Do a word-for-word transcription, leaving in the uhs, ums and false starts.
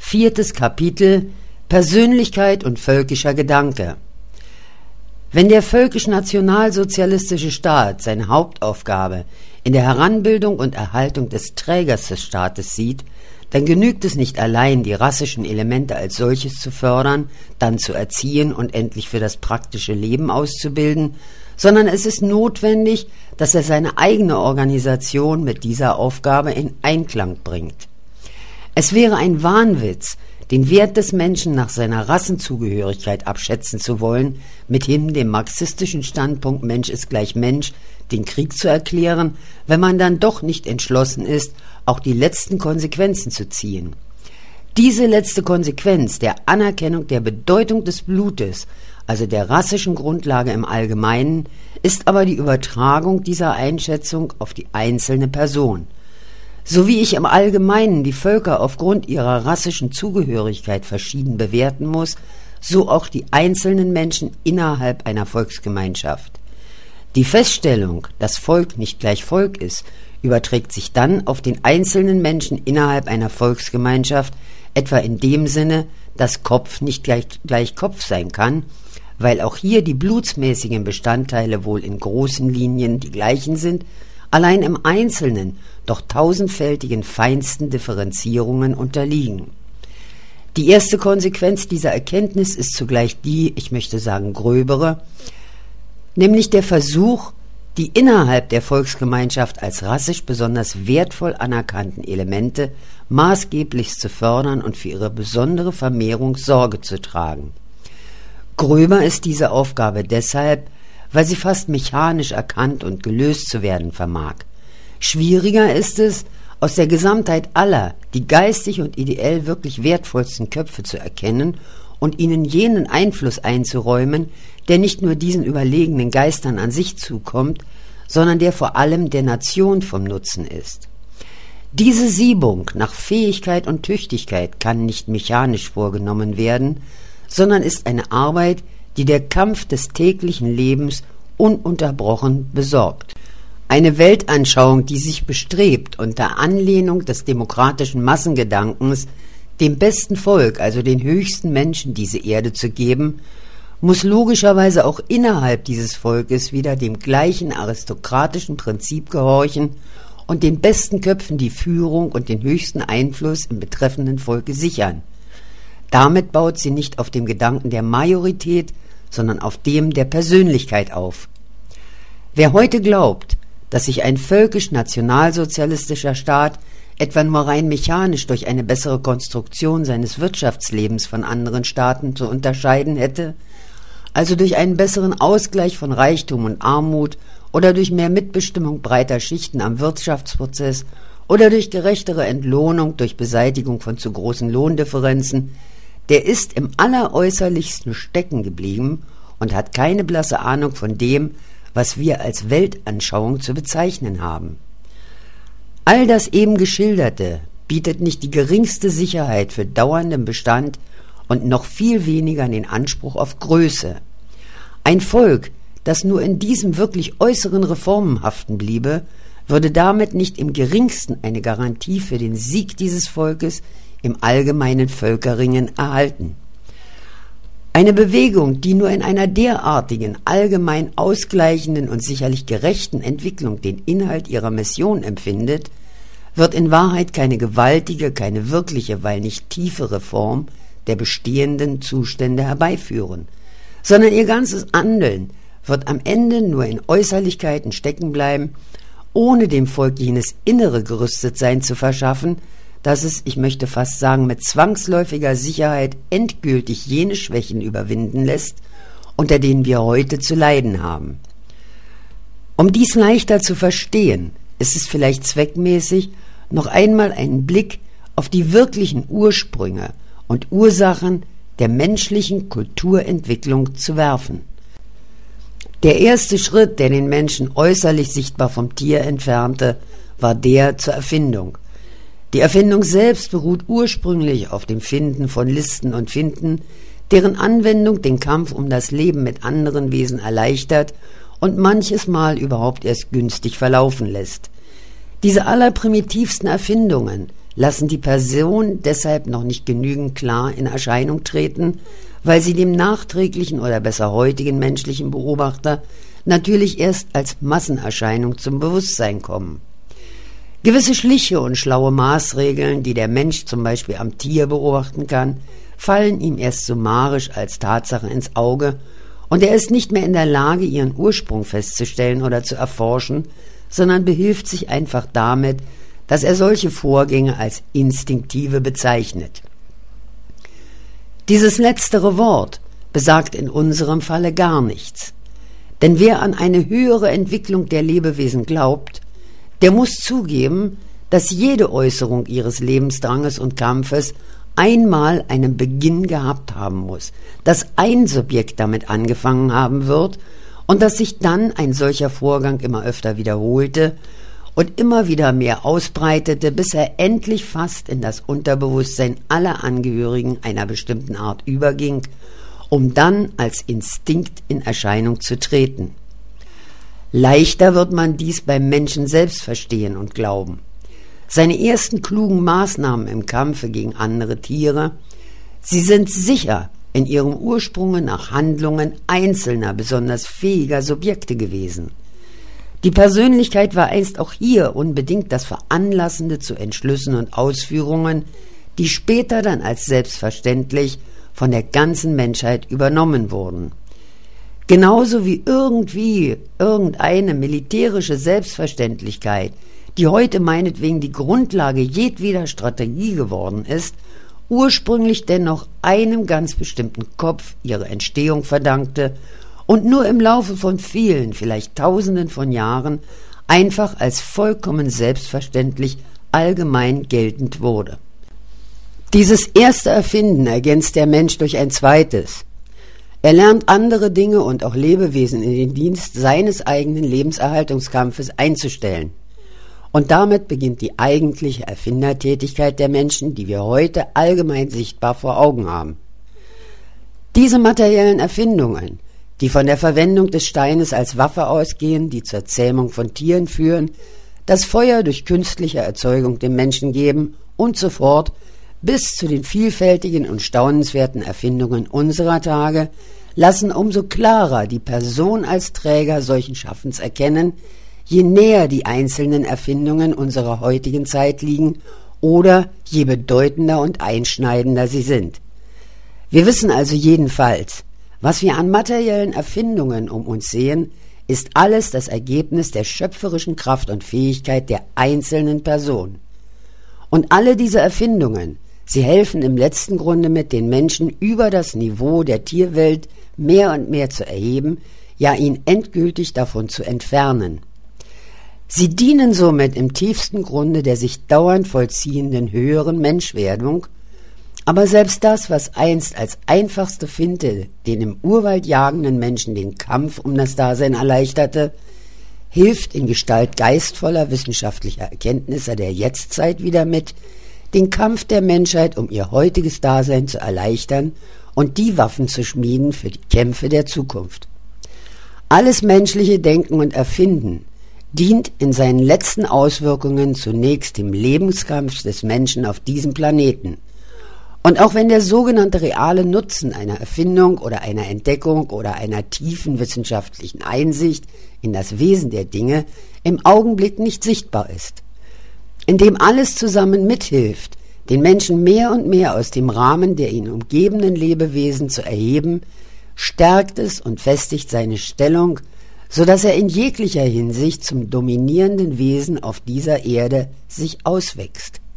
Viertes Kapitel: Persönlichkeit und völkischer Gedanke. Wenn der völkisch-nationalsozialistische Staat seine Hauptaufgabe in der Heranbildung und Erhaltung des Trägers des Staates sieht, dann genügt es nicht allein, die rassischen Elemente als solches zu fördern, dann zu erziehen und endlich für das praktische Leben auszubilden, sondern es ist notwendig, dass er seine eigene Organisation mit dieser Aufgabe in Einklang bringt. Es wäre ein Wahnwitz, den Wert des Menschen nach seiner Rassenzugehörigkeit abschätzen zu wollen, mithin dem marxistischen Standpunkt Mensch ist gleich Mensch den Krieg zu erklären, wenn man dann doch nicht entschlossen ist, auch die letzten Konsequenzen zu ziehen. Diese letzte Konsequenz der Anerkennung der Bedeutung des Blutes, also der rassischen Grundlage im Allgemeinen, ist aber die Übertragung dieser Einschätzung auf die einzelne Person. So wie ich im Allgemeinen die Völker aufgrund ihrer rassischen Zugehörigkeit verschieden bewerten muss, so auch die einzelnen Menschen innerhalb einer Volksgemeinschaft. Die Feststellung, dass Volk nicht gleich Volk ist, überträgt sich dann auf den einzelnen Menschen innerhalb einer Volksgemeinschaft, etwa in dem Sinne, dass Kopf nicht gleich, gleich Kopf sein kann, weil auch hier die blutsmäßigen Bestandteile wohl in großen Linien die gleichen sind, allein im Einzelnen doch tausendfältigen feinsten Differenzierungen unterliegen. Die erste Konsequenz dieser Erkenntnis ist zugleich die, ich möchte sagen gröbere, nämlich der Versuch, die innerhalb der Volksgemeinschaft als rassisch besonders wertvoll anerkannten Elemente maßgeblichst zu fördern und für ihre besondere Vermehrung Sorge zu tragen. Gröber ist diese Aufgabe deshalb, weil sie fast mechanisch erkannt und gelöst zu werden vermag. Schwieriger ist es, aus der Gesamtheit aller die geistig und ideell wirklich wertvollsten Köpfe zu erkennen und ihnen jenen Einfluss einzuräumen, der nicht nur diesen überlegenen Geistern an sich zukommt, sondern der vor allem der Nation vom Nutzen ist. Diese Siebung nach Fähigkeit und Tüchtigkeit kann nicht mechanisch vorgenommen werden, sondern ist eine Arbeit, die der Kampf des täglichen Lebens ununterbrochen besorgt. Eine Weltanschauung, die sich bestrebt, unter Anlehnung des demokratischen Massengedankens dem besten Volk, also den höchsten Menschen, diese Erde zu geben, muss logischerweise auch innerhalb dieses Volkes wieder dem gleichen aristokratischen Prinzip gehorchen und den besten Köpfen die Führung und den höchsten Einfluss im betreffenden Volke sichern. Damit baut sie nicht auf dem Gedanken der Majorität, sondern auf dem der Persönlichkeit auf. Wer heute glaubt, dass sich ein völkisch-nationalsozialistischer Staat etwa nur rein mechanisch durch eine bessere Konstruktion seines Wirtschaftslebens von anderen Staaten zu unterscheiden hätte, also durch einen besseren Ausgleich von Reichtum und Armut oder durch mehr Mitbestimmung breiter Schichten am Wirtschaftsprozess oder durch gerechtere Entlohnung durch Beseitigung von zu großen Lohndifferenzen, der ist im Alleräußerlichsten stecken geblieben und hat keine blasse Ahnung von dem, was wir als Weltanschauung zu bezeichnen haben. All das eben Geschilderte bietet nicht die geringste Sicherheit für dauernden Bestand und noch viel weniger den Anspruch auf Größe. Ein Volk, das nur in diesem wirklich äußeren Reformen haften bliebe, würde damit nicht im geringsten eine Garantie für den Sieg dieses Volkes im allgemeinen Völkerringen erhalten. Eine Bewegung, die nur in einer derartigen, allgemein ausgleichenden und sicherlich gerechten Entwicklung den Inhalt ihrer Mission empfindet, wird in Wahrheit keine gewaltige, keine wirkliche, weil nicht tiefe Reform der bestehenden Zustände herbeiführen, sondern ihr ganzes Handeln wird am Ende nur in Äußerlichkeiten stecken bleiben, ohne dem Volk jenes innere Gerüstetsein zu verschaffen, dass es, ich möchte fast sagen, mit zwangsläufiger Sicherheit endgültig jene Schwächen überwinden lässt, unter denen wir heute zu leiden haben. Um dies leichter zu verstehen, ist es vielleicht zweckmäßig, noch einmal einen Blick auf die wirklichen Ursprünge und Ursachen der menschlichen Kulturentwicklung zu werfen. Der erste Schritt, der den Menschen äußerlich sichtbar vom Tier entfernte, war der zur Erfindung. Die Erfindung selbst beruht ursprünglich auf dem Finden von Listen und Finden, deren Anwendung den Kampf um das Leben mit anderen Wesen erleichtert und manches Mal überhaupt erst günstig verlaufen lässt. Diese allerprimitivsten Erfindungen lassen die Person deshalb noch nicht genügend klar in Erscheinung treten, weil sie dem nachträglichen oder besser heutigen menschlichen Beobachter natürlich erst als Massenerscheinung zum Bewusstsein kommen. Gewisse schliche und schlaue Maßregeln, die der Mensch zum Beispiel am Tier beobachten kann, fallen ihm erst summarisch als Tatsache ins Auge, und er ist nicht mehr in der Lage, ihren Ursprung festzustellen oder zu erforschen, sondern behilft sich einfach damit, dass er solche Vorgänge als instinktive bezeichnet. Dieses letztere Wort besagt in unserem Falle gar nichts. Denn wer an eine höhere Entwicklung der Lebewesen glaubt, der muss zugeben, dass jede Äußerung ihres Lebensdranges und Kampfes einmal einen Beginn gehabt haben muss, dass ein Subjekt damit angefangen haben wird und dass sich dann ein solcher Vorgang immer öfter wiederholte und immer wieder mehr ausbreitete, bis er endlich fast in das Unterbewusstsein aller Angehörigen einer bestimmten Art überging, um dann als Instinkt in Erscheinung zu treten. Leichter wird man dies beim Menschen selbst verstehen und glauben. Seine ersten klugen Maßnahmen im Kampfe gegen andere Tiere, sie sind sicher in ihrem Ursprunge nach Handlungen einzelner, besonders fähiger Subjekte gewesen. Die Persönlichkeit war einst auch hier unbedingt das Veranlassende zu Entschlüssen und Ausführungen, die später dann als selbstverständlich von der ganzen Menschheit übernommen wurden. Genauso wie irgendwie irgendeine militärische Selbstverständlichkeit, die heute meinetwegen die Grundlage jedweder Strategie geworden ist, ursprünglich dennoch einem ganz bestimmten Kopf ihre Entstehung verdankte und nur im Laufe von vielen, vielleicht Tausenden von Jahren einfach als vollkommen selbstverständlich allgemein geltend wurde. Dieses erste Erfinden ergänzt der Mensch durch ein zweites. Er lernt andere Dinge und auch Lebewesen in den Dienst seines eigenen Lebenserhaltungskampfes einzustellen. Und damit beginnt die eigentliche Erfindertätigkeit der Menschen, die wir heute allgemein sichtbar vor Augen haben. Diese materiellen Erfindungen, die von der Verwendung des Steines als Waffe ausgehen, die zur Zähmung von Tieren führen, das Feuer durch künstliche Erzeugung dem Menschen geben und so fort, bis zu den vielfältigen und staunenswerten Erfindungen unserer Tage, lassen umso klarer die Person als Träger solchen Schaffens erkennen, je näher die einzelnen Erfindungen unserer heutigen Zeit liegen oder je bedeutender und einschneidender sie sind. Wir wissen also jedenfalls, was wir an materiellen Erfindungen um uns sehen, ist alles das Ergebnis der schöpferischen Kraft und Fähigkeit der einzelnen Person. Und alle diese Erfindungen, sie helfen im letzten Grunde mit, den Menschen über das Niveau der Tierwelt mehr und mehr zu erheben, ja ihn endgültig davon zu entfernen. Sie dienen somit im tiefsten Grunde der sich dauernd vollziehenden höheren Menschwerdung, aber selbst das, was einst als einfachste Finte den im Urwald jagenden Menschen den Kampf um das Dasein erleichterte, hilft in Gestalt geistvoller wissenschaftlicher Erkenntnisse der Jetztzeit wieder mit, den Kampf der Menschheit um ihr heutiges Dasein zu erleichtern und die Waffen zu schmieden für die Kämpfe der Zukunft. Alles menschliche Denken und Erfinden dient in seinen letzten Auswirkungen zunächst dem Lebenskampf des Menschen auf diesem Planeten. Und auch wenn der sogenannte reale Nutzen einer Erfindung oder einer Entdeckung oder einer tiefen wissenschaftlichen Einsicht in das Wesen der Dinge im Augenblick nicht sichtbar ist, indem alles zusammen mithilft, den Menschen mehr und mehr aus dem Rahmen der ihn umgebenden Lebewesen zu erheben, stärkt es und festigt seine Stellung, so dass er in jeglicher Hinsicht zum dominierenden Wesen auf dieser Erde sich auswächst.